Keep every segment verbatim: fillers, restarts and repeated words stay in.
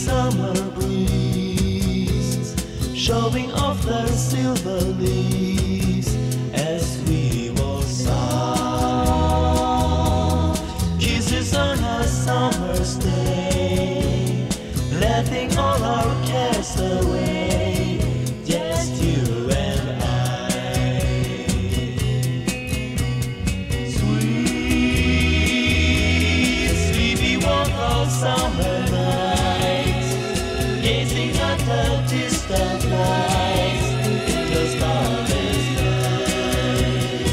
summer breeze, showing off their silver leaves as we walk soft. Kisses on a summer's day, letting all our cares away, just you and I. Sweet, sleepy walk of summer nights, gazing at the distant lights, the starless night.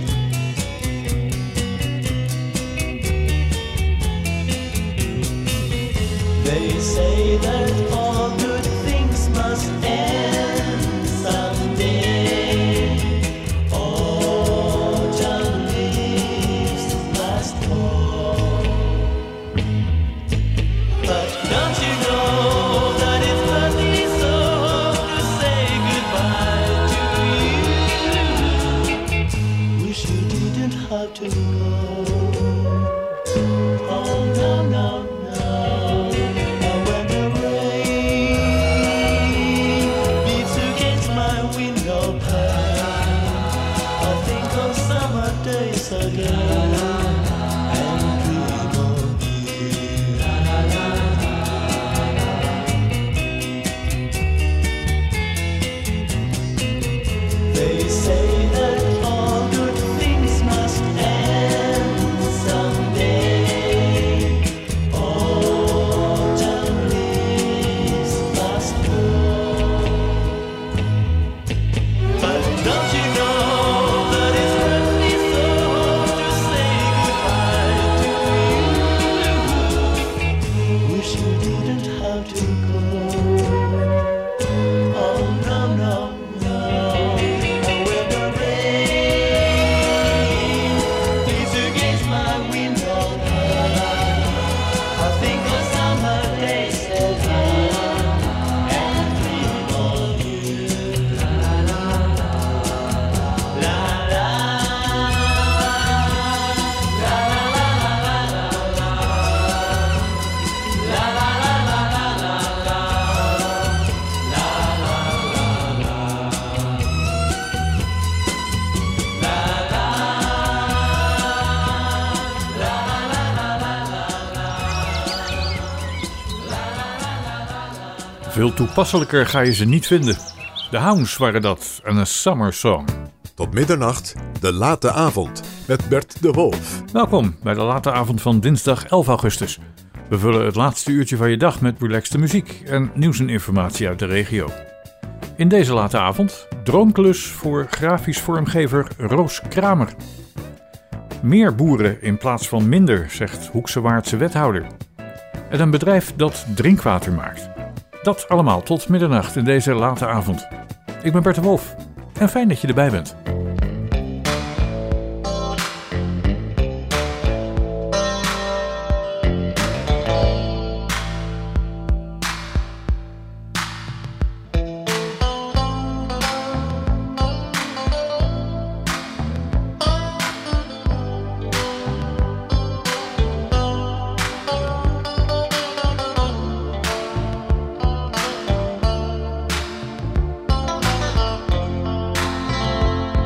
They say that all good things must end someday. Autumn leaves must fall. But don't you know that it's lovely so to say goodbye to you? Wish you didn't have to go. Oh no, no, no. And when the rain beats against my window pane, I think of summer days again and dream of you. They say that all good things must end someday. Autumn leaves must fall. But don't you know that it's lovely so to say goodbye to you? Wish you didn't have to go. Oh no, no, no. And when the rain beats against my window pane, I think of summer days again and dream of you. La la la la la la Veel toepasselijker ga je ze niet vinden. De Hounds waren dat en een summer song. Tot middernacht, de late avond, met Bert de Wolf. Welkom bij de late avond van dinsdag elf augustus. We vullen het laatste uurtje van je dag met relaxte muziek en nieuws en informatie uit de regio. In deze late avond droomklus voor grafisch vormgever Roos Kramer. Meer boeren in plaats van minder, zegt Hoekse Waardse wethouder. En een bedrijf dat drinkwater maakt. Dat allemaal tot middernacht in deze late avond. Ik ben Bert de Wolf en fijn dat je erbij bent. you.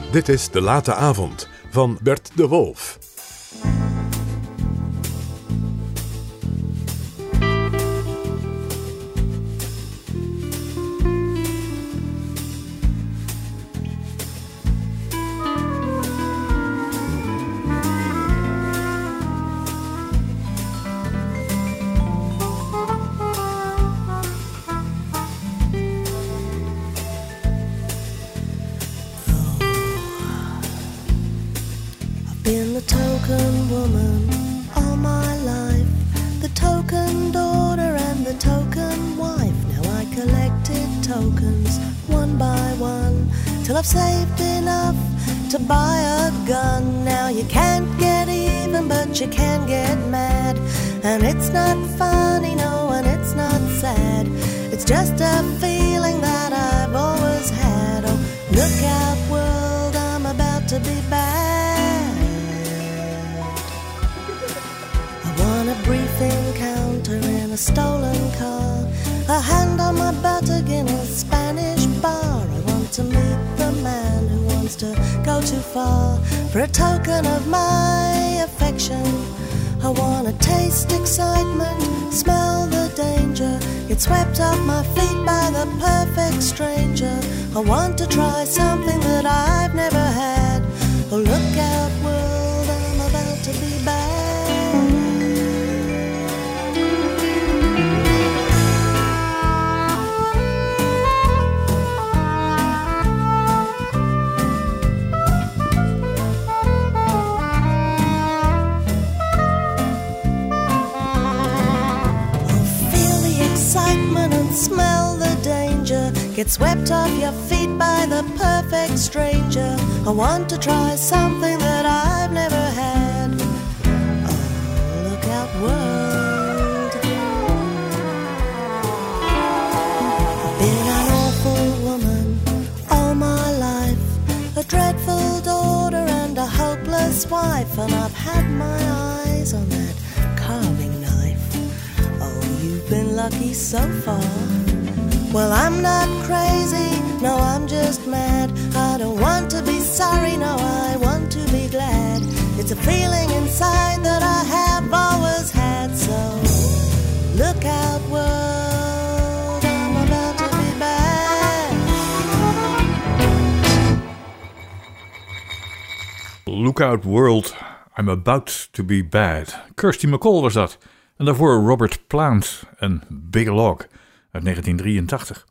Dit is De Late Avond van Bert de Wolf. Been the token woman all my life, the token daughter and the token wife. Now I collected tokens one by one till I've saved enough to buy a gun. Now you can't get even, but you can get mad, and it's not funny, no, and it's not sad. It's just a feeling that I've always had. Oh, look out, world, I'm about to be bad. A brief encounter in a stolen car, a hand on my buttock in a Spanish bar. I want to meet the man who wants to go too far for a token of my affection. I want to taste excitement, smell the danger, get swept off my feet by the perfect stranger. I want to try something that I've never had. Oh, look out, world, I'm about to be bad. Smell the danger, get swept off your feet by the perfect stranger. I want to try something that I've never had. Oh, look out, world. I've been an awful woman all my life, a dreadful daughter and a hopeless wife, and I've had my eyes on that carving knife. Oh, you've been lucky so far. Well, I'm not crazy, no, I'm just mad. I don't want to be sorry, no, I want to be glad. It's a feeling inside that I have always had. So, look out, world, I'm about to be bad. Look out, world, I'm about to be bad. Kirsty MacColl was dat. En daarvoor Robert Plant en Big Log uit negentien drieëntachtig.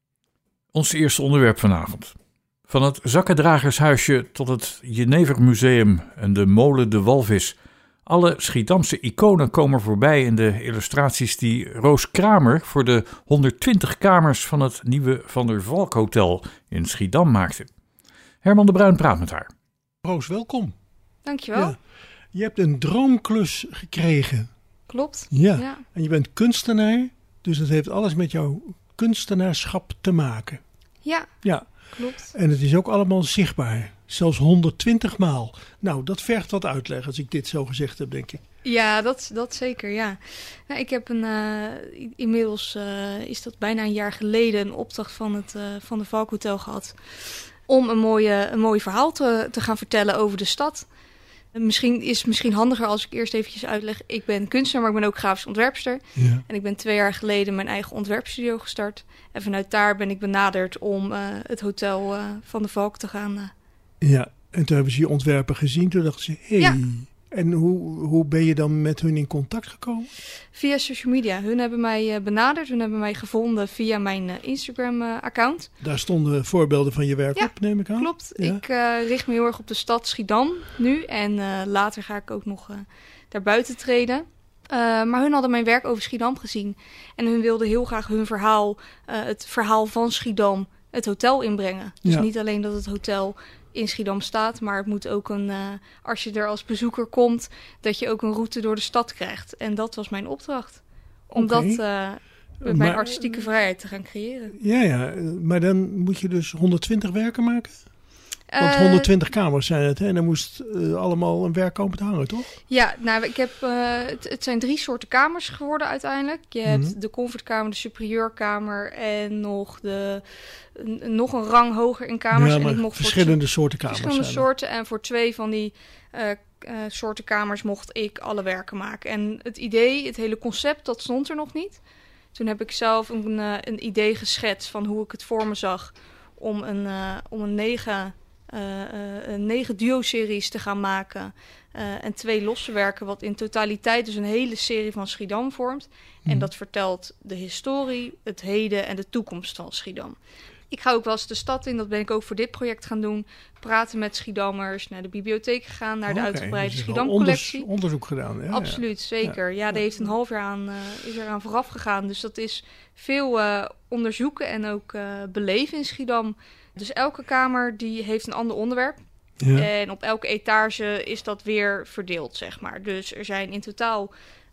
Ons eerste onderwerp vanavond. Van het zakkendragershuisje tot het Jenevermuseum en de molen De Walvis. Alle Schiedamse iconen komen voorbij in de illustraties die Roos Kramer voor de honderdtwintig kamers van het nieuwe Van der Valk Hotel in Schiedam maakte. Herman de Bruin praat met haar. Roos, welkom. Dankjewel. Ja. Je hebt een droomklus gekregen. Klopt. Ja. ja. En je bent kunstenaar, dus dat heeft alles met jouw kunstenaarschap te maken. Ja, Ja. klopt. En het is ook allemaal zichtbaar. Zelfs honderdtwintig maal. Nou, dat vergt wat uitleg als ik dit zo gezegd heb, denk ik. Ja, dat, dat zeker, ja. Nou, ik heb een, uh, inmiddels uh, is dat bijna een jaar geleden een opdracht van het uh, Van der Valk Hotel gehad om een, mooie, een mooi verhaal te, te gaan vertellen over de stad. Misschien is het misschien handiger als ik eerst eventjes uitleg. Ik ben kunstenaar, maar ik ben ook grafisch ontwerpster. Ja. En ik ben twee jaar geleden mijn eigen ontwerpstudio gestart. En vanuit daar ben ik benaderd om uh, het hotel uh, Van der Valk te gaan. Uh... Ja, en toen hebben ze je ontwerpen gezien. Toen dachten ze, hé. Hey. Ja. En hoe, hoe ben je dan met hun in contact gekomen? Via social media. Hun hebben mij uh, benaderd. Hun hebben mij gevonden via mijn uh, Instagram-account. Uh, Daar stonden voorbeelden van je werk ja, op, neem ik aan. Klopt. Ja. Ik uh, richt me heel erg op de stad Schiedam nu. En uh, later ga ik ook nog uh, daarbuiten treden. Uh, maar hun hadden mijn werk over Schiedam gezien. En hun wilden heel graag hun verhaal, uh, het verhaal van Schiedam, het hotel inbrengen. Dus Ja. niet alleen dat het hotel in Schiedam staat, maar het moet ook een, uh, als je er als bezoeker komt, dat je ook een route door de stad krijgt. En dat was mijn opdracht. Om Oké. dat uh, met mijn Maar- artistieke vrijheid te gaan creëren. Ja, ja, maar dan moet je dus honderdtwintig werken maken? Want Eh, honderdtwintig kamers zijn het, hè? En dan moest uh, allemaal een werk komen te hangen, toch? Ja, nou, ik heb, uh, het, het zijn drie soorten kamers geworden uiteindelijk. Je hebt Mhm. de comfortkamer, de superieurkamer en nog, de, n- nog een rang hoger in kamers. ja, en maar ik mocht voor verschillende soorten kamers verschillende zijn er. soorten. En voor twee van die uh, uh, soorten kamers mocht ik alle werken maken. En het idee, het hele concept, dat stond er nog niet. Toen heb ik zelf een, uh, een idee geschetst van hoe ik het voor me zag om een, uh, om een negen, uh, uh, een negen duo-series te gaan maken. Uh, en twee losse werken, wat in totaliteit dus een hele serie van Schiedam vormt. Mhm. En dat vertelt de historie, het heden en de toekomst van Schiedam. Ik ga ook wel eens de stad in, dat ben ik ook voor dit project gaan doen. Praten met Schiedammers, naar de bibliotheek gegaan, naar de Oké, uitgebreide dus je hebt Schiedam-collectie. onders- onderzoek gedaan. Ja, Absoluut, zeker. Ja, daar heeft een half jaar aan, uh, is eraan vooraf gegaan. Dus dat is veel uh, onderzoeken en ook uh, beleven in Schiedam. Dus elke kamer die heeft een ander onderwerp. Ja. Ja. En op elke etage is dat weer verdeeld, zeg maar. Dus er zijn in totaal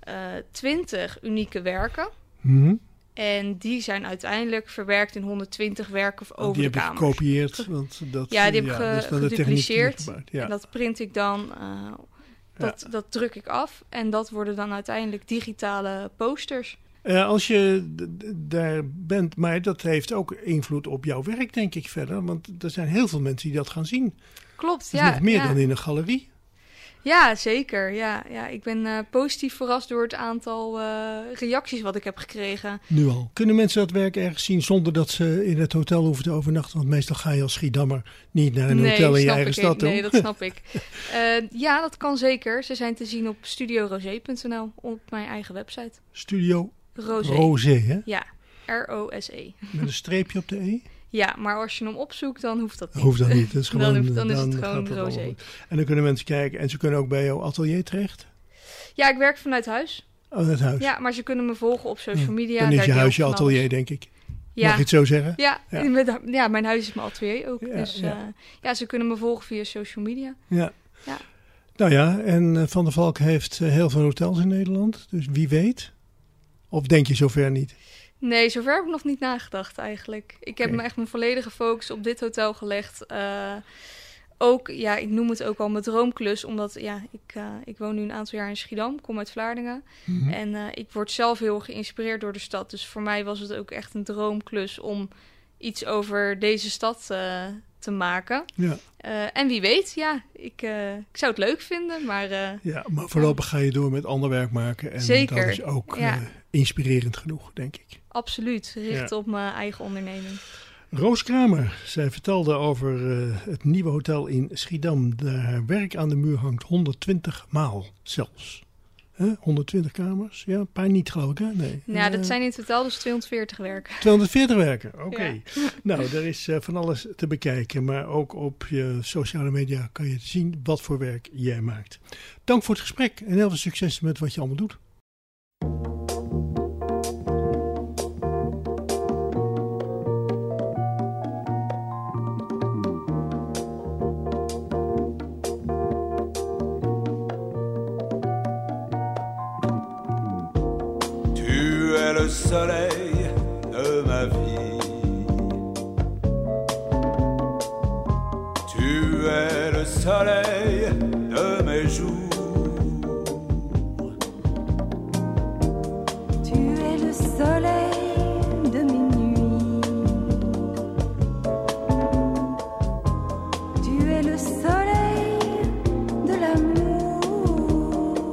twintig uh, unieke werken. Mhm. En die zijn uiteindelijk verwerkt in honderdtwintig werken over Die de heb je kamers. gekopieerd. Want dat, Ja, die heb ik ja, dat is wel de techniek die je gedupliceerd. gebruikt. Ja. En dat print ik dan, uh, dat, dat druk ik af. En dat worden dan uiteindelijk digitale posters. Uh, als je d- d- daar bent, maar dat heeft ook invloed op jouw werk, denk ik verder. Want er zijn heel veel mensen die dat gaan zien. Klopt, Dat is ja. nog meer ja. dan in een galerie. Ja, zeker. Ja, ja. Ik ben uh, positief verrast door het aantal uh, reacties wat ik heb gekregen. Nu al. Kunnen mensen dat werk ergens zien zonder dat ze in het hotel hoeven te overnachten? Want meestal ga je als Schiedammer niet naar een nee, hotel in je snap eigen ik, stad. Nee, hoor. dat snap ik. Uh, ja, dat kan zeker. Ze zijn te zien op studio rosé punt n l, op mijn eigen website. Studio Rosé. Rosé, hè? Ja, R O S E. Met een streepje op de E? Ja, maar als je hem opzoekt, dan hoeft dat niet. Hoeft dat niet. Dat is gewoon, dan, hoeft, dan is het gaat gewoon het rosé. allemaal goed. En dan kunnen mensen kijken. En ze kunnen ook bij jouw atelier terecht? Ja, ik werk vanuit huis. Oh, het huis. Ja, maar ze kunnen me volgen op social Ja. media. Dan is Daar je deel huis ik je van atelier, alles. denk ik. Ja. Mag je het zo zeggen? Ja, Ja. met- ja, mijn huis is mijn atelier ook. Ja, dus ja. ja. ja, ze kunnen me volgen via social media. Ja. Ja. Nou ja, en uh, Van der Valk heeft uh, heel veel hotels in Nederland. Dus wie weet. Of denk je zover niet? Nee, zover heb ik nog niet nagedacht eigenlijk. Ik heb Oké. me echt mijn volledige focus op dit hotel gelegd. Uh, ook, ja, ik noem het ook al mijn droomklus. Omdat, ja, ik, uh, ik woon nu een aantal jaar in Schiedam. Kom uit Vlaardingen. Mhm. En uh, ik word zelf heel geïnspireerd door de stad. Dus voor mij was het ook echt een droomklus om iets over deze stad uh, te maken. Ja. Uh, en wie weet, ja, ik, uh, ik zou het leuk vinden, maar... Uh, ja, maar voorlopig ga je door met ander werk maken. En Zeker, dat is ook ja. uh, inspirerend genoeg, denk ik. absoluut, richt Ja. op mijn eigen onderneming. Roos Kramer, zij vertelde over uh, het nieuwe hotel in Schiedam. Daar haar werk aan de muur hangt honderdtwintig maal zelfs. Huh? honderdtwintig kamers? Ja, een paar niet geloof ik, hè? Nee. Nou, Uh, dat zijn in totaal dus tweehonderdveertig werken. tweehonderdveertig werken, oké. Ja. Nou, er is uh, van alles te bekijken. Maar ook op je sociale media kan je zien wat voor werk jij maakt. Dank voor het gesprek en heel veel succes met wat je allemaal doet. Tu es le soleil de ma vie. Tu es le soleil de mes jours. Tu es le soleil de mes nuits. Tu es le soleil de l'amour.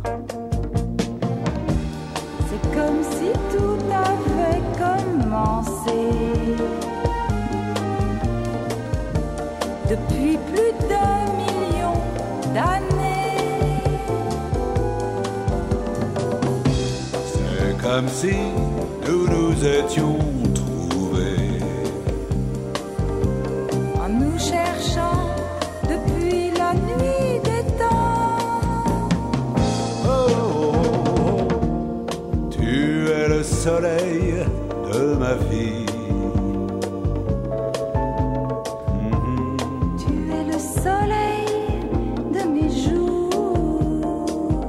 C'est comme si tout avait commencé. Depuis plus d'un million d'années. C'est comme si nous nous étions trouvés. En nous cherchant depuis la nuit des temps. Oh, oh, oh, oh. Tu es le soleil de ma vie. Mhm. Tu es le soleil de mes jours.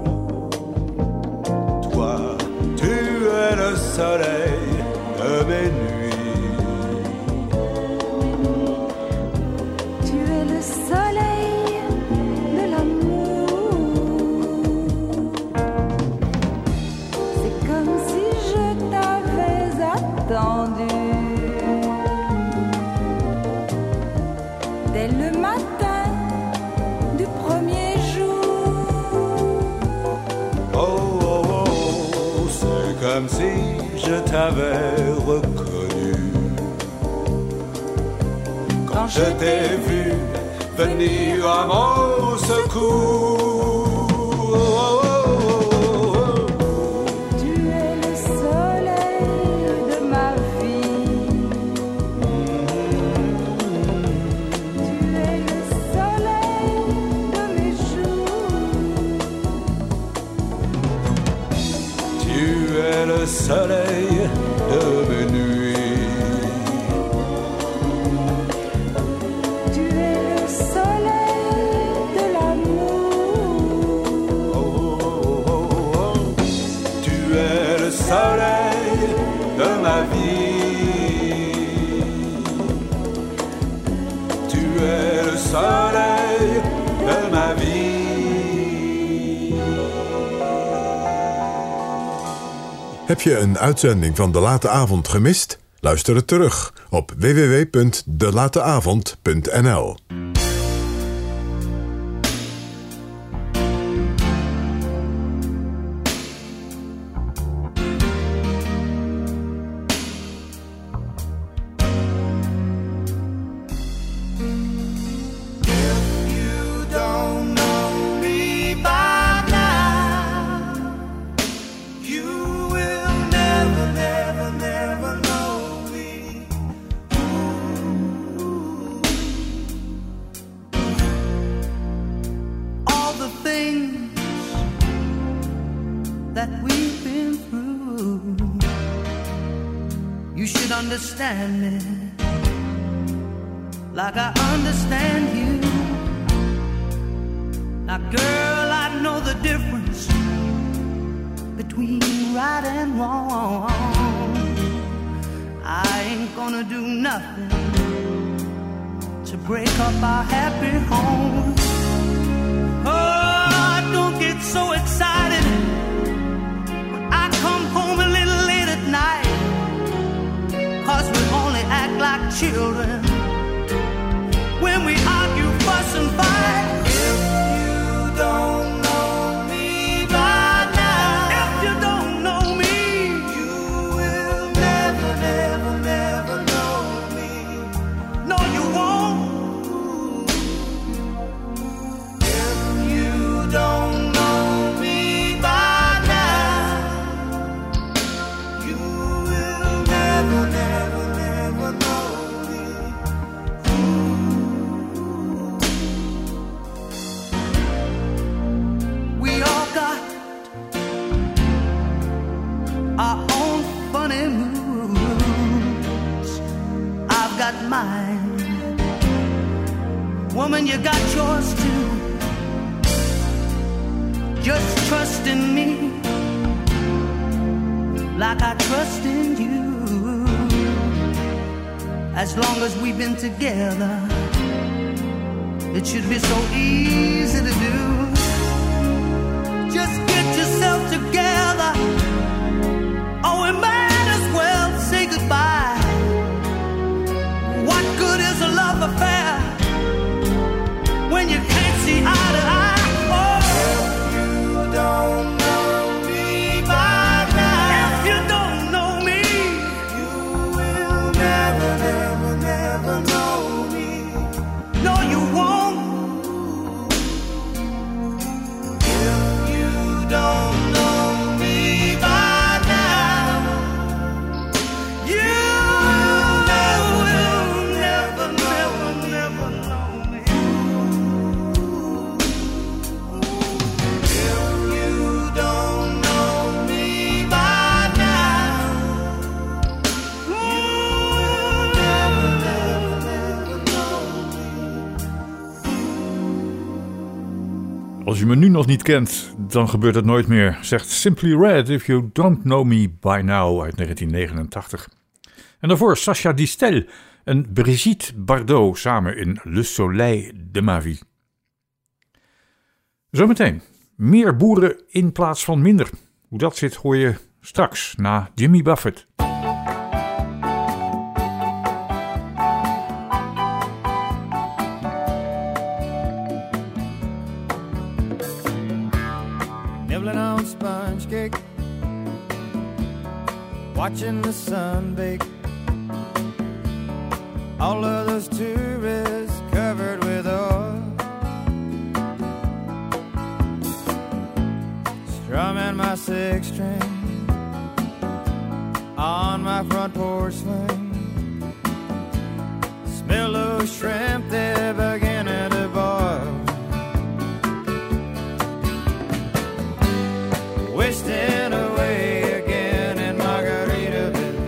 Toi, tu es le soleil de mes nuits. Tu es attendu. Dès le matin du premier jour. Oh, oh, oh, c'est comme si je t'avais reconnu. Quand je t'ai vu venir à mon secours. Oh, oh, oh, oh. Tu es le soleil de ma vie. Tu es le soleil de mes jours. Tu es le soleil de mes nuits. Tu es le soleil de l'amour. Oh, oh, oh, oh. Tu es le soleil de ma vie. Tu es le soleil de ma vie. Heb je een uitzending van De Late Avond gemist? Luister het terug op w w w punt de late avond punt n l. You don't know me by now. You will never, never, never know me. All the things that we've been through, you should understand me like I understand you. Now, girl, I know the difference between right and wrong. I ain't gonna do nothing to break up our happy home. Oh, don't get so excited when I come home a little late at night, 'cause we only act like children when we argue, fuss and fight. If you don't know me by now, if you don't know me, you will never, never, never know me. No, you won't. If you don't know me by now, you will never, never, never know me. We all got our own funny moods. I've got mine. Woman, you got yours too. Just trust in me like I trust in you. As long as we've been together, it should be so easy to do. Just get yourself together, or we might as well say goodbye. What good is a love affair when you can't see eye to eye? Oh, if you don't know me by now, if you don't know me, you will never, never, never know me. No, you won't. Don't know me by now. You will never, never, never know me. If you don't know me by now, you will never, never, never know me. Als je me nu nog niet kent, dan gebeurt het nooit meer, zegt Simply Red If You Don't Know Me By Now uit negentien negenentachtig. En daarvoor Sacha Distel en Brigitte Bardot samen in Le Soleil de ma vie. Zometeen, meer boeren in plaats van minder. Hoe dat zit hoor je straks na Jimmy Buffett. watching the sun bake. All of those tourists covered with oil, strumming my six string on my front porch swing. Smell those shrimp, they're beginning to boil. Wasting away again in Margaritaville,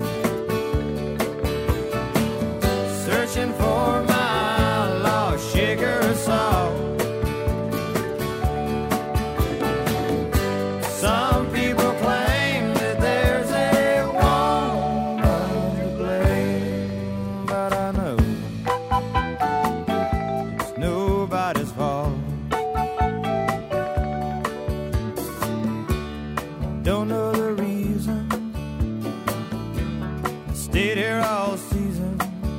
searching for my lost sugar and salt. Some people claim that there's a woman to blame, but I know it's nobody's fault. Don't know the reason, stayed here all season.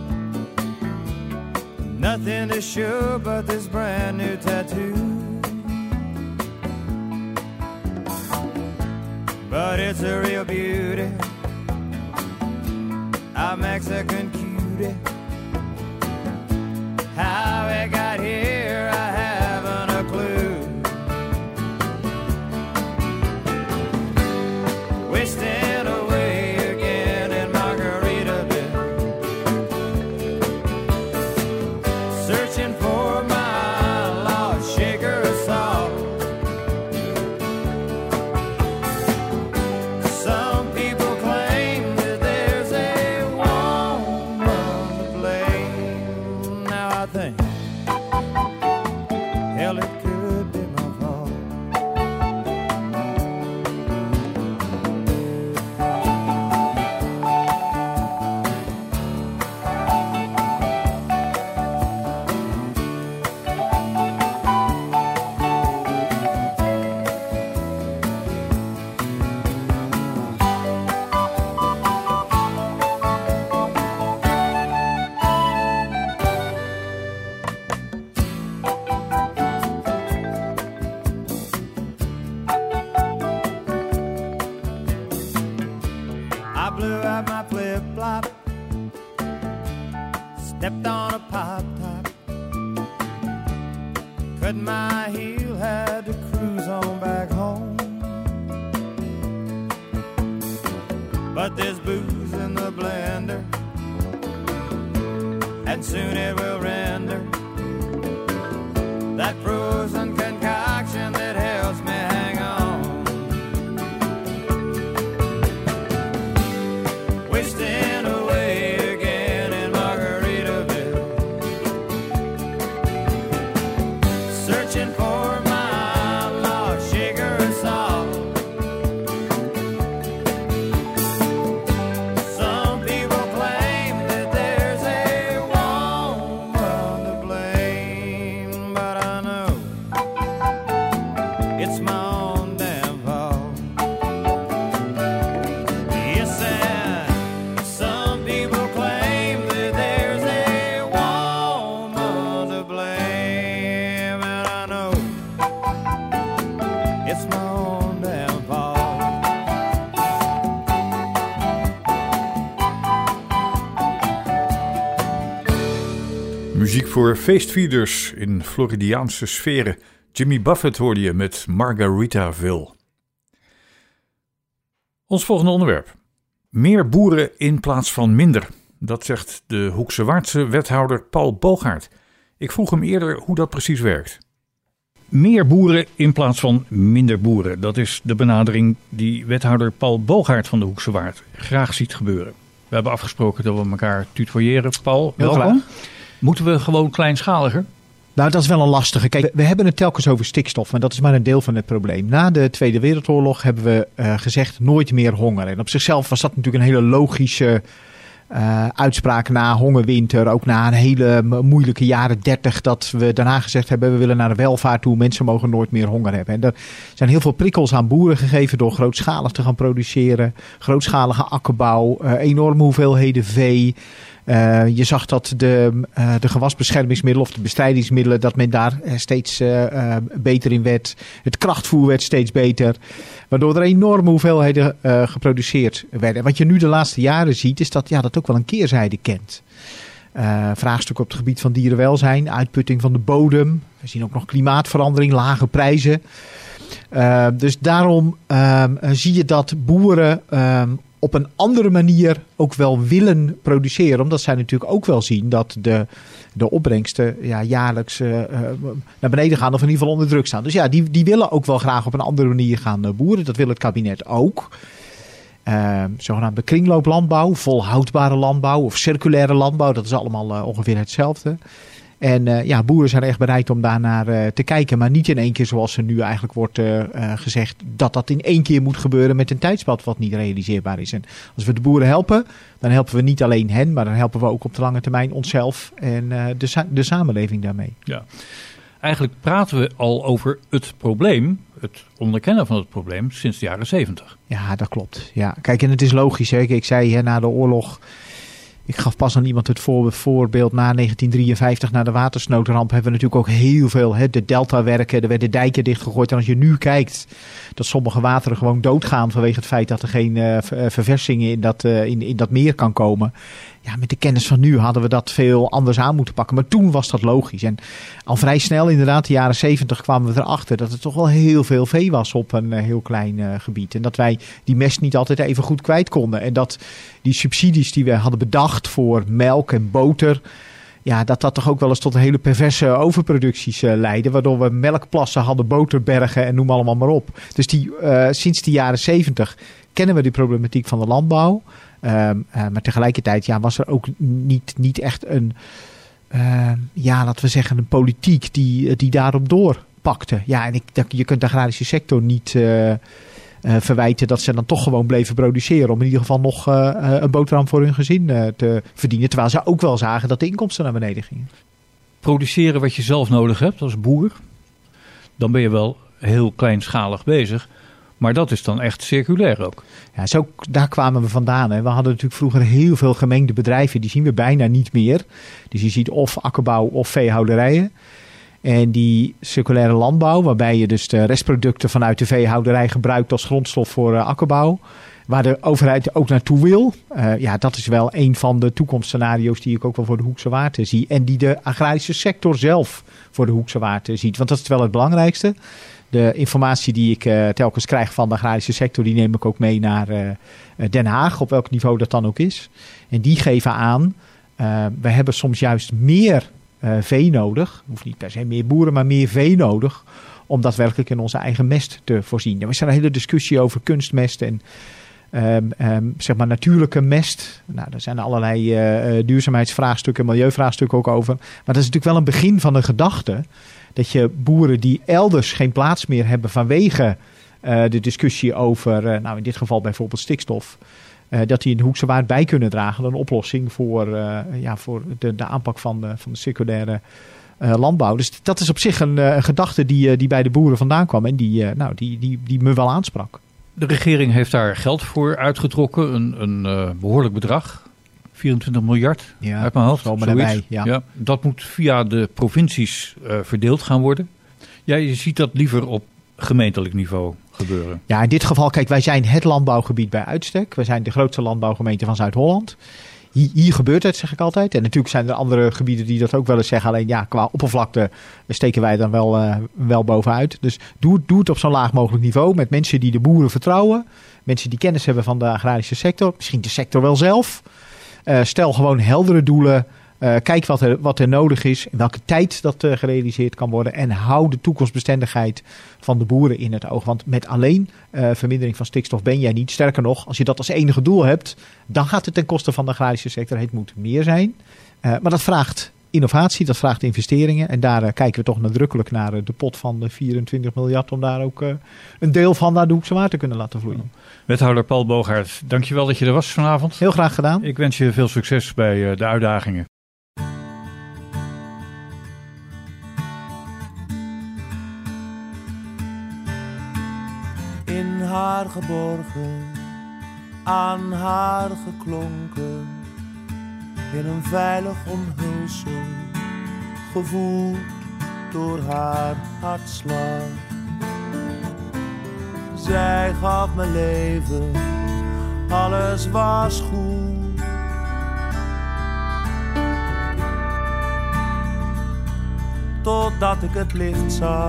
Nothing to show but this brand new tattoo, but it's a real beauty, a Mexican cutie. How it got here, I haven't a clue. Wasting away again in Margaritaville, searching for my lost sugar and salt. Some people claim that there's a woman to blame. Now I think, hell, it could be my fault. I blew out my flip-flop, stepped on a pop-top, cut my heel, had to cruise on back home. But there's booze in the blender, and soon it will render that frozen concoction that helps me hang on. Wasting away again in Margaritaville, searching for my lost sugar and salt. Some people claim that there's a woman to blame, but I know it's my own damn fault. Yes, and some people claim that there's a woman to blame, and I know it's my own damn fault. Muziek voor feestvierders in Floridiaanse sferen. Jimmy Buffett hoorde je met Margaritaville. Ons volgende onderwerp. Meer boeren in plaats van minder. Dat zegt de Hoekse Waardse wethouder Paul Bogaert. Ik vroeg hem eerder hoe dat precies werkt. Meer boeren in plaats van minder boeren. Dat is de benadering die wethouder Paul Bogaert van de Hoekse Waard graag ziet gebeuren. We hebben afgesproken dat we elkaar tutoyeren. Paul, Heel welkom. graag. Moeten we gewoon kleinschaliger? Nou, dat is wel een lastige. Kijk, we hebben het telkens over stikstof, maar dat is maar een deel van het probleem. Na de Tweede Wereldoorlog hebben we uh, gezegd nooit meer honger. En op zichzelf was dat natuurlijk een hele logische uh, uitspraak na hongerwinter. Ook na een hele moeilijke jaren dertig dat we daarna gezegd hebben we willen naar de welvaart toe. Mensen mogen nooit meer honger hebben. En er zijn heel veel prikkels aan boeren gegeven door grootschalig te gaan produceren. Grootschalige akkerbouw, uh, enorme hoeveelheden vee. Uh, je zag dat de, uh, de gewasbeschermingsmiddelen of de bestrijdingsmiddelen, dat men daar uh, steeds uh, uh, beter in werd. Het krachtvoer werd steeds beter. Waardoor er enorme hoeveelheden uh, geproduceerd werden. En wat je nu de laatste jaren ziet, is dat ja, dat ook wel een keerzijde kent. Uh, vraagstuk op het gebied van dierenwelzijn, uitputting van de bodem. We zien ook nog klimaatverandering, lage prijzen. Uh, dus daarom uh, zie je dat boeren uh, op een andere manier ook wel willen produceren. Omdat zij natuurlijk ook wel zien dat de, de opbrengsten ja, jaarlijks uh, uh, naar beneden gaan of in ieder geval onder druk staan. Dus ja, die, die willen ook wel graag op een andere manier gaan uh, boeren. Dat wil het kabinet ook. Uh, zogenaamde kringlooplandbouw, volhoudbare landbouw of circulaire landbouw. Dat is allemaal uh, ongeveer hetzelfde. En uh, ja, boeren zijn echt bereid om daarnaar uh, te kijken. Maar niet in één keer zoals er nu eigenlijk wordt uh, uh, gezegd. Dat dat in één keer moet gebeuren met een tijdspad wat niet realiseerbaar is. En als we de boeren helpen, dan helpen we niet alleen hen. Maar dan helpen we ook op de lange termijn onszelf en uh, de, sa- de samenleving daarmee. Ja. Eigenlijk praten we al over het probleem, het onderkennen van het probleem, sinds de jaren zeventig. Ja, dat klopt. Ja. Kijk, en het is logisch. Hè? Ik zei hè, na de oorlog, ik gaf pas aan iemand het voor, voorbeeld, na negentien drieënvijftig, na de watersnoodramp, hebben we natuurlijk ook heel veel, hè, de deltawerken, er werden dijken dichtgegooid. En als je nu kijkt dat sommige wateren gewoon doodgaan vanwege het feit dat er geen uh, verversing in dat, uh, in, in dat meer kan komen. Ja, met de kennis van nu hadden we dat veel anders aan moeten pakken. Maar toen was dat logisch. En al vrij snel, inderdaad, de jaren zeventig, kwamen we erachter dat er toch wel heel veel vee was op een uh, heel klein uh, gebied. En dat wij die mest niet altijd even goed kwijt konden. En dat die subsidies die we hadden bedacht voor melk en boter, ja, dat dat toch ook wel eens tot hele perverse overproducties uh, leidde. Waardoor we melkplassen hadden, boterbergen en noem allemaal maar op. Dus die, uh, sinds de jaren zeventig kennen we die problematiek van de landbouw. Um, uh, maar tegelijkertijd ja, was er ook niet, niet echt een, uh, ja, laten we zeggen, een politiek die, die daarop doorpakte. Ja, en ik, dat, je kunt de agrarische sector niet uh, uh, verwijten dat ze dan toch gewoon bleven produceren. Om in ieder geval nog uh, uh, een boterham voor hun gezin uh, te verdienen. Terwijl ze ook wel zagen dat de inkomsten naar beneden gingen. Produceren wat je zelf nodig hebt als boer, dan ben je wel heel kleinschalig bezig. Maar dat is dan echt circulair ook. Ja, zo, daar kwamen we vandaan. Hè. We hadden natuurlijk vroeger heel veel gemengde bedrijven. Die zien we bijna niet meer. Dus je ziet of akkerbouw of veehouderijen. En die circulaire landbouw, waarbij je dus de restproducten vanuit de veehouderij gebruikt als grondstof voor uh, akkerbouw. Waar de overheid ook naartoe wil. Uh, ja, dat is wel een van de toekomstscenario's die ik ook wel voor de Hoekse Waard zie. En die de agrarische sector zelf voor de Hoekse Waard ziet. Want dat is wel het belangrijkste. De informatie die ik uh, telkens krijg van de agrarische sector, die neem ik ook mee naar uh, Den Haag, op welk niveau dat dan ook is. En die geven aan, uh, we hebben soms juist meer uh, vee nodig. Hoeft niet per se meer boeren, maar meer vee nodig. Om daadwerkelijk in onze eigen mest te voorzien. Er is een hele discussie over kunstmest en um, um, zeg maar natuurlijke mest. Nou, er zijn allerlei uh, duurzaamheidsvraagstukken, milieuvraagstukken ook over. Maar dat is natuurlijk wel een begin van een gedachte. Dat je boeren die elders geen plaats meer hebben vanwege uh, de discussie over, uh, nou in dit geval bijvoorbeeld stikstof, uh, dat die in de Hoekse Waard bij kunnen dragen. Een oplossing voor, uh, ja, voor de, de aanpak van de, van de circulaire uh, landbouw. Dus dat is op zich een, uh, een gedachte die, uh, die bij de boeren vandaan kwam en die, uh, nou, die, die, die me wel aansprak. De regering heeft daar geld voor uitgetrokken, een, een uh, behoorlijk bedrag. vierentwintig miljard ja, uit mijn hoofd. Zo maar daarbij, ja. Ja, dat moet via de provincies uh, verdeeld gaan worden. Ja, je ziet dat liever op gemeentelijk niveau gebeuren. Ja, in dit geval, kijk, wij zijn het landbouwgebied bij uitstek. We zijn de grootste landbouwgemeente van Zuid-Holland. Hier, hier gebeurt het, zeg ik altijd. En natuurlijk zijn er andere gebieden die dat ook wel eens zeggen. Alleen ja, qua oppervlakte steken wij dan wel, uh, wel bovenuit. Dus doe, doe het op zo'n laag mogelijk niveau met mensen die de boeren vertrouwen. Mensen die kennis hebben van de agrarische sector. Misschien de sector wel zelf. Uh, stel gewoon heldere doelen. Uh, kijk wat er, wat er nodig is. In welke tijd dat uh, gerealiseerd kan worden. En hou de toekomstbestendigheid van de boeren in het oog. Want met alleen uh, vermindering van stikstof ben jij niet. Sterker nog, als je dat als enige doel hebt, dan gaat het ten koste van de agrarische sector. Het moet meer zijn. Uh, maar dat vraagt innovatie, dat vraagt investeringen. En daar uh, kijken we toch nadrukkelijk naar uh, de pot van de vierentwintig miljard. Om daar ook uh, een deel van naar de Hoekse Waard te kunnen laten vloeien. Wethouder Paul Boogaert, dankjewel dat je er was vanavond. Heel graag gedaan. Ik wens je veel succes bij uh, de uitdagingen. In haar geborgen, aan haar geklonken, in een veilig omhulsel, gevoeld door haar hartslag. Zij gaf me leven, alles was goed. Totdat ik het licht zag.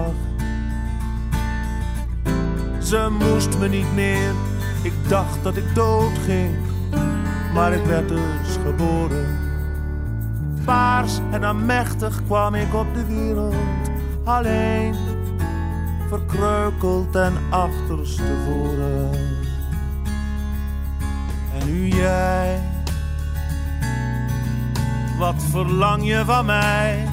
Ze moest me niet meer, ik dacht dat ik dood ging, maar ik werd dus geboren. Paars en aanmächtig kwam ik op de wereld, alleen, verkreukeld en achterstevoren. En nu jij, wat verlang je van mij?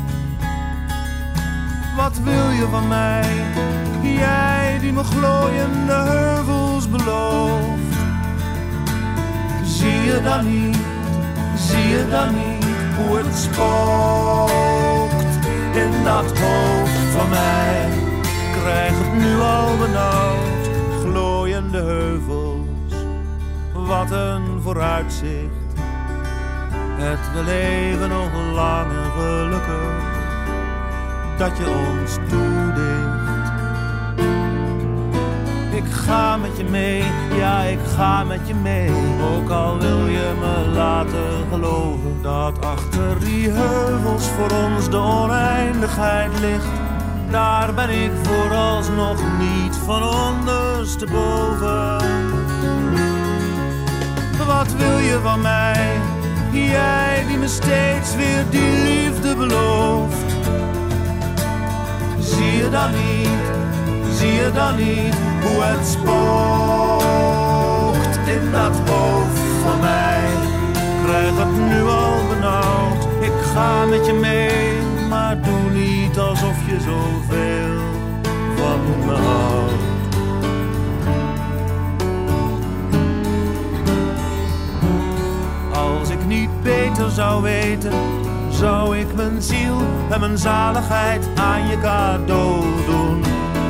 Wat wil je van mij? Jij die me glooiende heuvels belooft. Zie je dan niet, zie je dan niet hoe het spookt in dat hoofd van mij? Ik krijg het nu al benauwd, glooiende heuvels, wat een vooruitzicht. Het wil leven nog lang en gelukkig dat je ons toedicht. Ik ga met je mee, ja ik ga met je mee. Ook al wil je me laten geloven dat achter die heuvels voor ons de oneindigheid ligt. Daar ben ik vooralsnog niet van ondersteboven. Wat wil je van mij? Jij die me steeds weer die liefde belooft. Zie je dan niet, zie je dan niet hoe het spookt in dat hoofd van mij? Ik krijg het nu al benauwd, ik ga met je mee, maar doe niet alsof je zoveel van me houdt. Als ik niet beter zou weten, zou ik mijn ziel en mijn zaligheid aan je cadeau doen.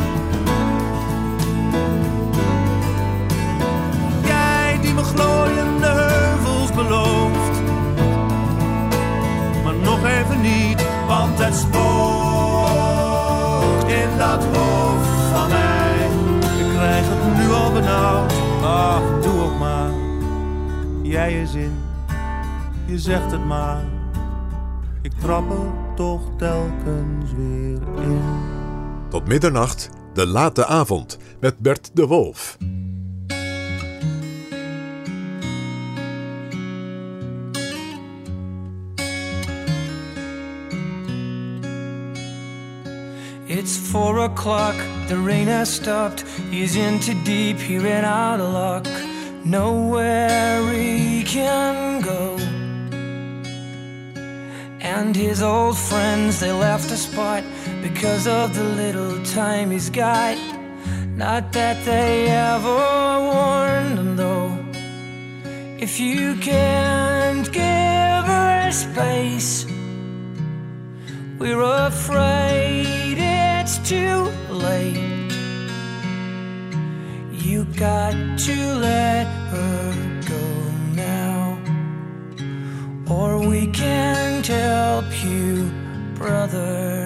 Jij die me glooiende heuvels belooft, maar nog even niet, want het spookt in dat hoofd van mij. Ik krijg het nu al benauwd, ach doe ook maar, jij je zin, je zegt het maar. Ik trap er toch telkens weer in. Tot middernacht, de late avond, met Bert de Wolf. It's four o'clock, the rain has stopped. He's in too deep, he ran out of luck. Nowhere he can go. And his old friends, they left the spot because of the little time he's got. Not that they ever warned him though. If you can't give her space, we're afraid it's too late. You got to let her go now, or we can't help you, brother.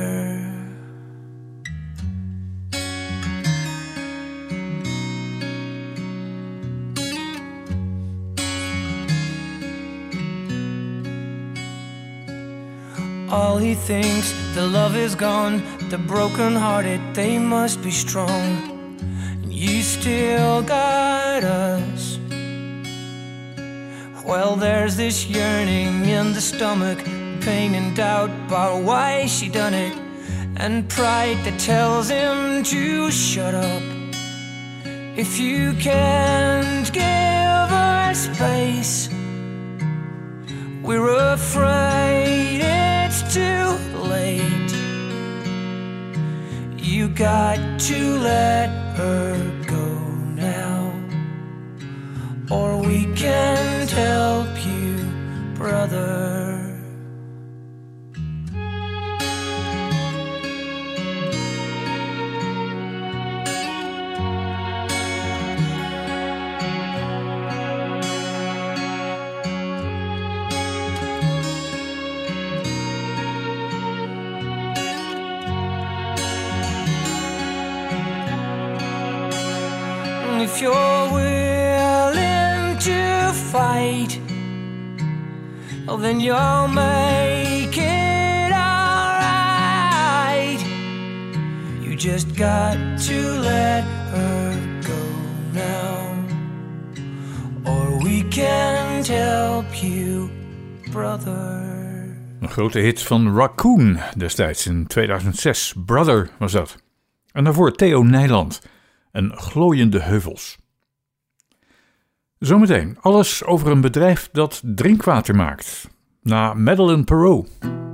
All he thinks, the love is gone. The broken-hearted, they must be strong. And you still got us. Well, there's this yearning in the stomach, pain and doubt about why she done it, and pride that tells him to shut up. If you can't give her space, we're afraid it's too late. You got to let her go now, or we can't help you, brother. if you're willing to fight, well, then you'll make it alright. You just got to let her go now, or we can't help you, brother. Een grote hit van Raccoon destijds in tweeduizend zes. Brother was dat. En daarvoor Theo Nijland en Glooiende Heuvels. Zometeen alles over een bedrijf dat drinkwater maakt. Na Madeleine Perrault.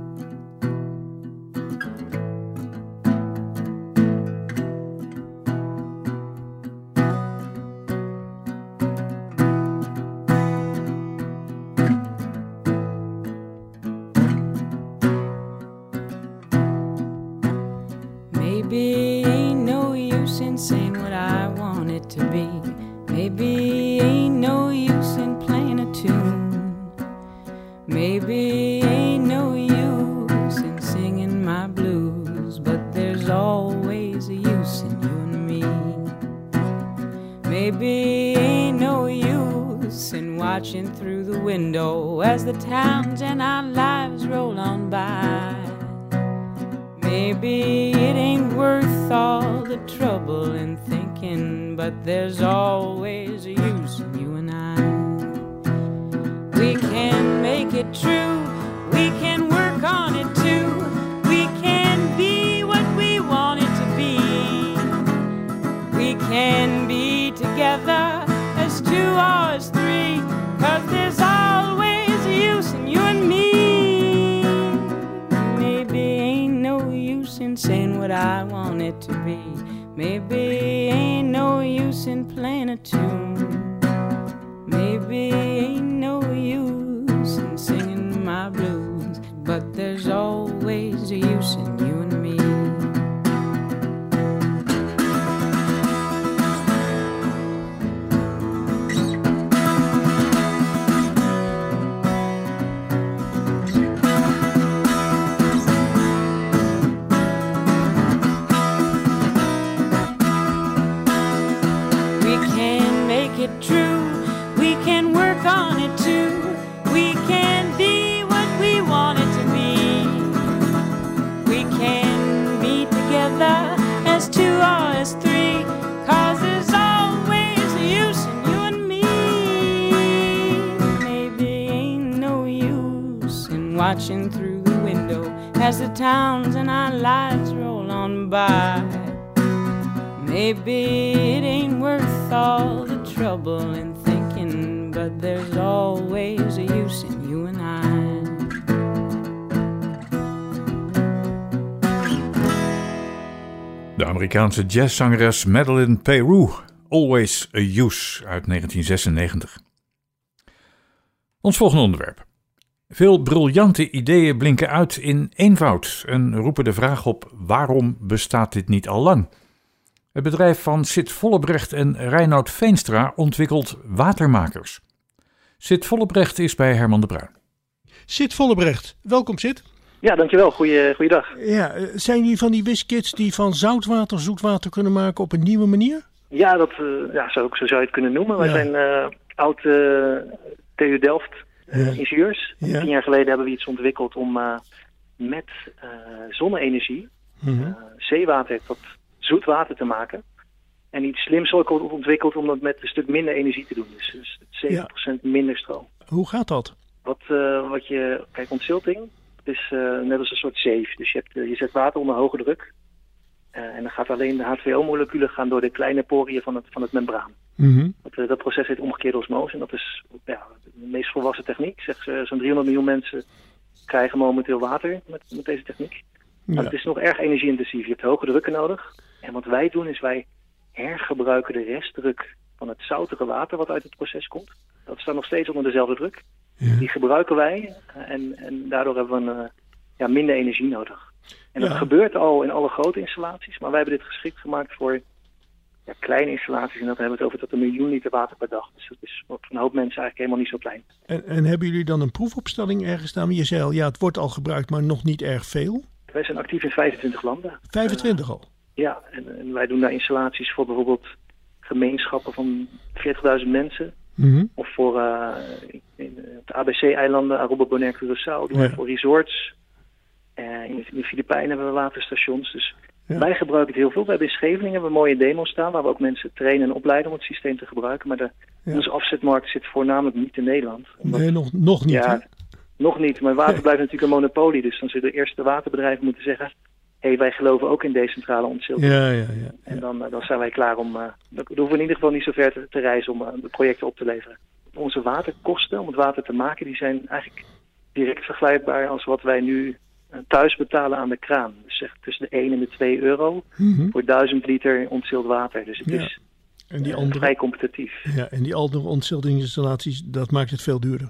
Maybe ain't no use in saying what I want it to be. Maybe ain't no use in playing a tune. Maybe ain't no use in singing my blues. But there's always a use in you and me. Maybe ain't no use in watching through the window as the towns and our lives roll on by. Maybe it ain't worth all the trouble in thinking, but there's always a use in you and I. We can make it true, we can work on it too. We can be what we want it to be. We can be together as two or as three, 'cause there's always a use in you and me. Maybe ain't no use in saying what I want it to be. Maybe ain't no use in playing a tune. Maybe ain't no use in singing my blues. But there's always a use in you and me. True, we can work on it too. We can be what we want it to be. We can be together as two or as three, 'cause there's always a use in you and me. Maybe ain't no use in watching through the window as the towns and our lives roll on by. Maybe it ain't worth all the trouble in thinking, but there's always a use in you and I. De Amerikaanse jazzzangeres Madeleine Perrault, Always a Use uit negentien zesennegentig. Ons volgende onderwerp. Veel briljante ideeën blinken uit in eenvoud en roepen de vraag op: waarom bestaat dit niet al lang? Het bedrijf van Sid Vollebrecht en Reinoud Veenstra ontwikkelt watermakers. Sid Vollebrecht is bij Herman de Bruin. Sid Vollebrecht, welkom Sid. Ja, dankjewel. Goeie, goeiedag. Ja, zijn jullie van die whiskits die van zoutwater zoetwater kunnen maken op een nieuwe manier? Ja, dat uh, ja, zo, zo zou je het kunnen noemen. Wij ja. zijn uh, oud uh, T U Delft uh, ja. ingenieurs. Ja. Tien jaar geleden hebben we iets ontwikkeld om uh, met uh, zonne-energie mm-hmm. uh, zeewater tot zoet water te maken. En iets slims ook ontwikkeld om dat met een stuk minder energie te doen. Dus, dus zeventig procent ja. minder stroom. Hoe gaat dat? Wat, uh, wat je, kijk, ontzilting, het is uh, net als een soort zeef. Dus je, hebt, uh, je zet water onder hoge druk. Uh, en dan gaat alleen de H twee O-moleculen gaan door de kleine poriën van het, van het membraan. Mm-hmm. Dat, uh, dat proces heet omgekeerde osmose. En dat is ja, de meest volwassen techniek. Zeg, uh, zo'n driehonderd miljoen mensen krijgen momenteel water met, met deze techniek. Ja. Maar het is nog erg energie-intensief. Je hebt hoge drukken nodig. En wat wij doen is wij hergebruiken de restdruk van het zoutige water wat uit het proces komt. Dat staat nog steeds onder dezelfde druk. Ja. Die gebruiken wij en, en daardoor hebben we een, uh, ja, minder energie nodig. En dat ja. gebeurt al in alle grote installaties, maar wij hebben dit geschikt gemaakt voor ja, kleine installaties. En dat hebben we het over tot een miljoen liter water per dag. Dus dat is voor een hoop mensen eigenlijk helemaal niet zo klein. En, en hebben jullie dan een proefopstelling ergens staan? Je zei al, ja, het wordt al gebruikt, maar nog niet erg veel. Wij zijn actief in vijfentwintig landen. vijfentwintig al? Uh, ja, en, en wij doen daar installaties voor bijvoorbeeld gemeenschappen van veertigduizend mensen. Mm-hmm. Of voor uh, in de A B C-eilanden, Aruba, Bonaire, Curaçao, doen we Ja. voor resorts. Uh, in, de, in de Filipijnen hebben we waterstations. Dus Ja. wij gebruiken het heel veel. We hebben in Scheveningen hebben we mooie demo's staan, waar we ook mensen trainen en opleiden om het systeem te gebruiken. Maar de, Ja. onze afzetmarkt zit voornamelijk niet in Nederland. Omdat- Nee, nog, nog niet. ja, hè? nog niet. Maar water blijft natuurlijk een monopolie. Dus dan zullen de eerste waterbedrijven moeten zeggen, hé, hey, wij geloven ook in decentrale ontzilting. Ja, ja, ja. En dan, uh, dan zijn wij klaar om, uh, dan hoeven we in ieder geval niet zo ver te, te reizen om uh, de projecten op te leveren. Onze waterkosten om het water te maken, die zijn eigenlijk direct vergelijkbaar als wat wij nu uh, thuis betalen aan de kraan. Dus zeg tussen de één en de twee euro Mhm. voor duizend liter ontzild water. Dus het Ja. is En die uh, andere, vrij competitief. ja, en die andere ontziltingsinstallaties, dat maakt het veel duurder.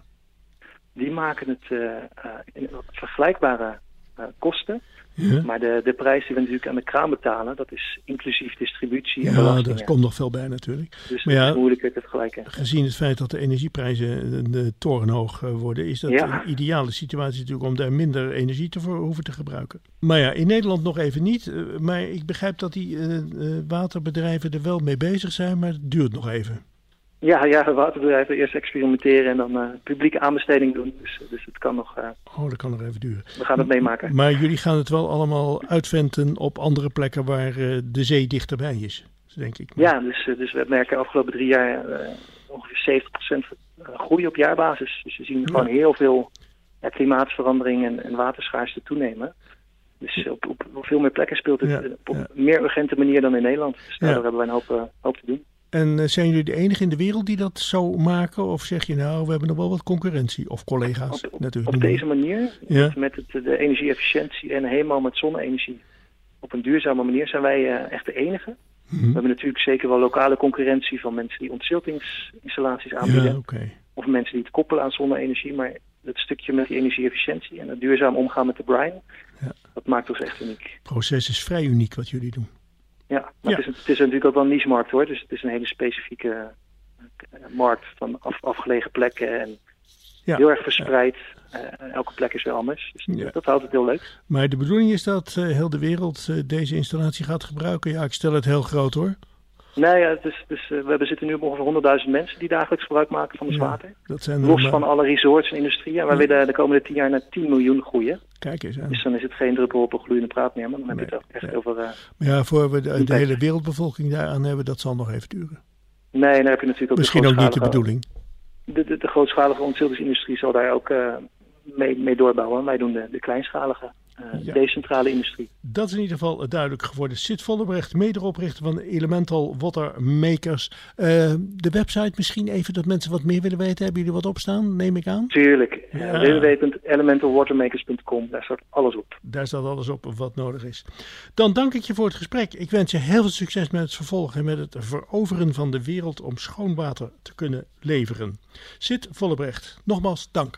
Die maken het uh, uh, in vergelijkbare uh, kosten. Ja, Maar de, de prijs die we natuurlijk aan de kraan betalen, dat is inclusief distributie en ja belastingen. daar komt nog veel bij natuurlijk. Dus Maar dat ja, is moeilijker te vergelijken. gezien het feit dat de energieprijzen de, de torenhoog eh, worden, is dat Ja. een ideale situatie natuurlijk om daar minder energie te voor hoeven te gebruiken. Maar ja, in Nederland nog even niet. eh, Maar ik begrijp dat die eh, eh, waterbedrijven er wel mee bezig zijn, maar het duurt nog even. Ja, ja, waterbedrijven eerst experimenteren en dan uh, publieke aanbesteding doen. Dus, dus het kan nog, uh, Oh, dat kan nog even duren. we gaan het meemaken. Maar jullie gaan het wel allemaal uitventen op andere plekken waar eh, de zee dichterbij is, denk ik. Ja, dus, uh, dus we merken de afgelopen drie jaar uh, ongeveer zeventig procent groei op jaarbasis. Dus we zien Ja. gewoon heel veel ja, klimaatverandering en, en waterschaarste toenemen. Dus op, op, op veel meer plekken speelt het Ja, uh, op ja. een meer urgente manier dan in Nederland. Dus Ja. daardoor hebben wij een hoop, uh, hoop te doen. En eh, zijn jullie de enige in de wereld die dat zo maken? Of zeg je nou, we hebben nog wel wat concurrentie? Of collega's Op, op, natuurlijk. op niet deze manier, Ja. met het, de energie-efficiëntie en helemaal met zonne-energie op een duurzame manier, zijn wij uh, echt de enige. Mhm. We hebben natuurlijk zeker wel lokale concurrentie van mensen die ontziltingsinstallaties aanbieden. Ja, oké. Of mensen die het koppelen aan zonne-energie. Maar het stukje met die energie-efficiëntie en het duurzaam omgaan met de brine, Ja. dat maakt ons echt uniek. Het proces is vrij uniek wat jullie doen. Ja, maar Ja. Het, is, het is natuurlijk ook wel een niche-markt hoor. Dus het is een hele specifieke uh, markt van af, afgelegen plekken en Ja. heel erg verspreid. Uh, elke plek is weer anders. Dus Ja. dat houdt het heel leuk. Maar de bedoeling is dat eh, heel de wereld eh, deze installatie gaat gebruiken. Ja, ik stel het heel groot hoor. Nee, ja, het is, dus, uh, we hebben zitten nu op ongeveer honderdduizend mensen die dagelijks gebruik maken van het Ja, water. dat zijn er Los maar- van alle resorts en industrieën. En wij Ja. willen de komende tien jaar naar tien miljoen groeien. Kijk eens aan. Dus dan is het geen druppel op een gloeiende praat meer. Maar dan heb je Nee, het ook echt ja. over... Uh, Maar ja, voor we de, de Impact. hele wereldbevolking daaraan hebben, dat zal nog even duren. nee, dan heb je natuurlijk ook Misschien de ook niet de grootschalige- bedoeling. De, de, de grootschalige ontziltingsindustrie zal daar ook uh, mee, mee doorbouwen. Wij doen de, de kleinschalige, uh, Ja. decentrale industrie. Dat is in ieder geval duidelijk geworden. Sid Vollebrecht, medeoprichter van Elemental Water Makers. Uh, de website misschien even dat mensen wat meer willen weten. Hebben jullie wat opstaan, neem ik aan? Tuurlijk. Uh, Ja. w w w punt elemental watermakers punt com. Daar staat alles op. Daar staat alles op wat nodig is. Dan dank ik je voor het gesprek. Ik wens je heel veel succes met het vervolg en met het veroveren van de wereld om schoon water te kunnen leveren. Sid Vollebrecht, nogmaals dank.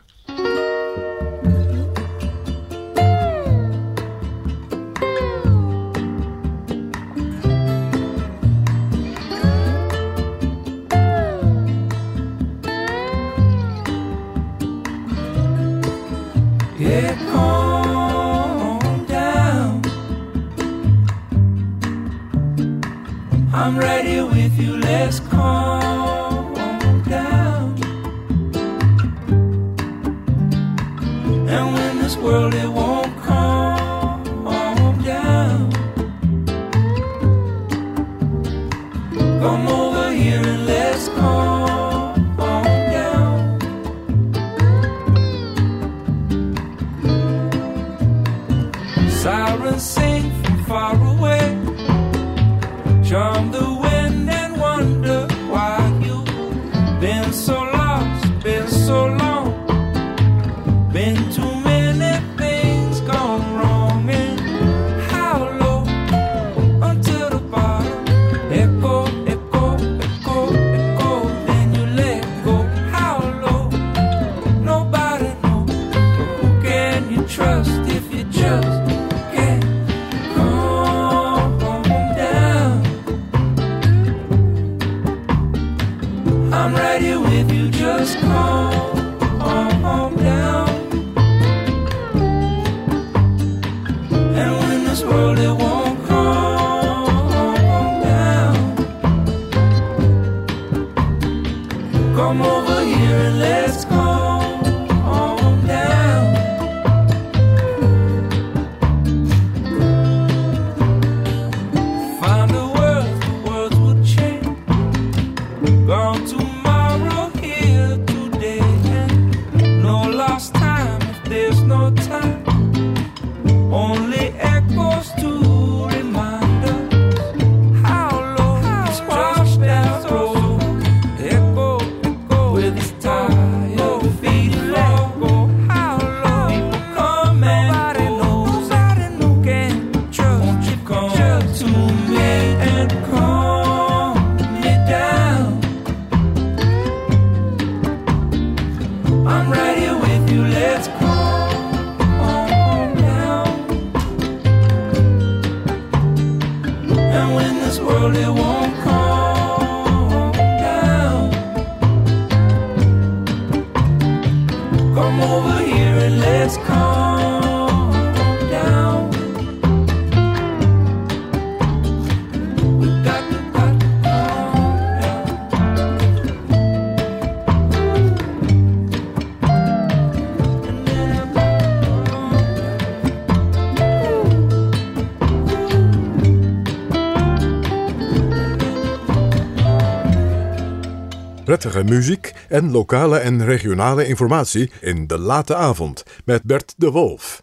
Yeah, calm down. I'm right here with you. Let's calm down. And when this world it won't calm down, come over here and let's calm down. Sirens sing from far away, charm the wind and wonder why you've been so lost, been so long, been too many things gone wrong. And how low until the bottom, echo, echo, echo, echo, then you let go. How low, nobody knows, but who can you trust if you just can't calm down? I'm right here with you, just calm down. And when this world it won't calm down, and let's calm down. Find a word, the words will change. Gone tomorrow, here today, and no lost time if there's no time. Only echoes to remind us how low this washed out road. Echo, echo with its tired feet let go. How low people come and nobody knows. Nobody knows. Can't trust. Won't you come to me and calm me down? I'm right here with you. Let's calm down. And when this world it won't calm down, come over here and let's calm down. We got to, got to calm down. Prettige muziek en lokale en regionale informatie in De Late Avond met Bert de Wolf.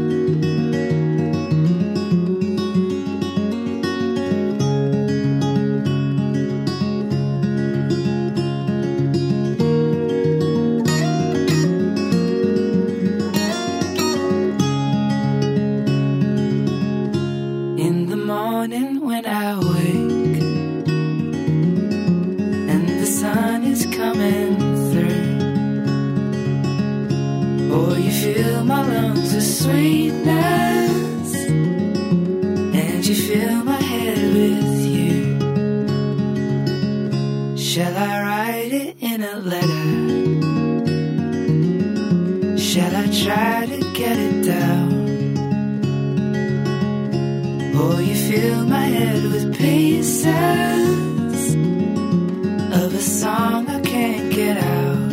In the morning when I wake and the sun is coming through, oh, you fill my lungs with sweetness and you fill my head with you. Shall I write it in a letter? Shall I try to get it down? Oh, you fill my head with pieces of a song I can't get out.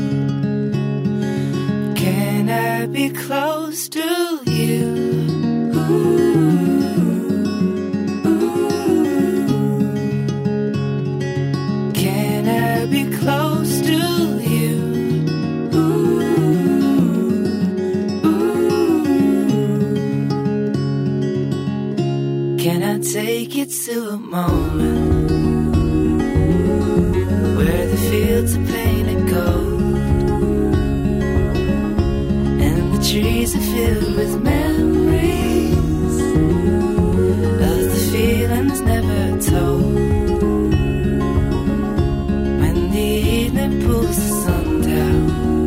Can I be close to you? Ooh, ooh. Can I be close to you? Ooh, ooh. Can I take you to a moment where the fields are painted gold and the trees are filled with memories of the feelings never told? When the evening pulls the sun down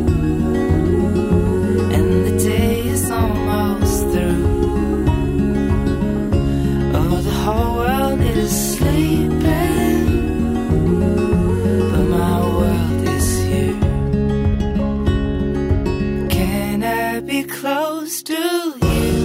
and the day is almost through, oh, the whole world is sleeping, but my world is here. Can I be close to you?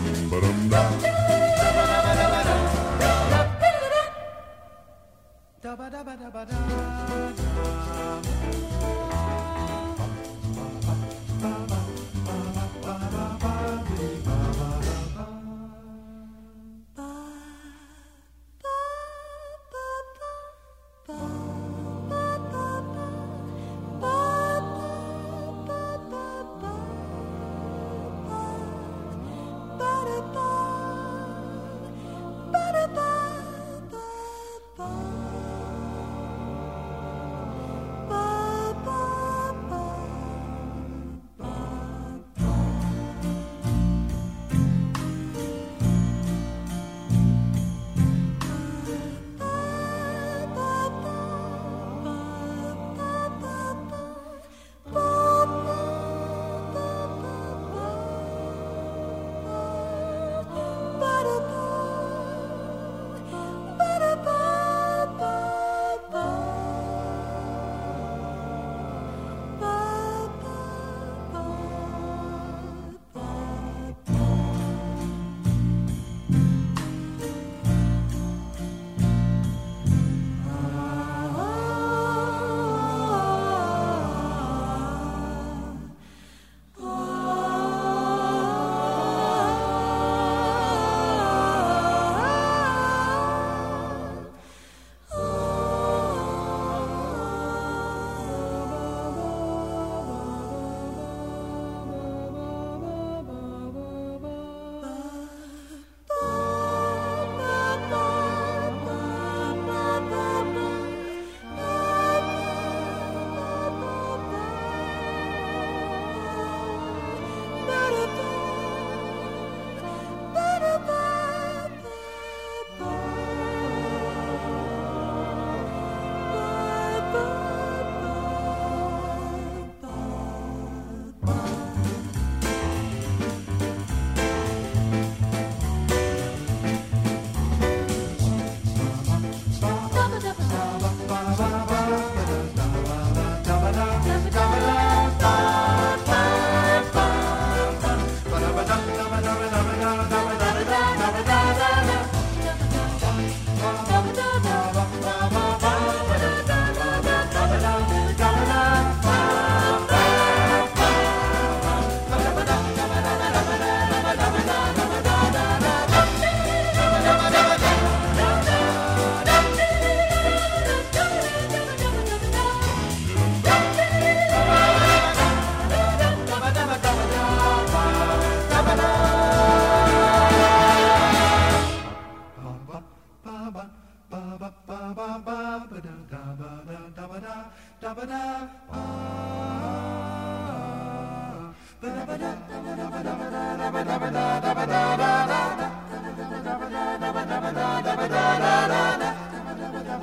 dum ba dum da.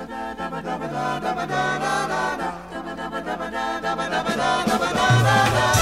Da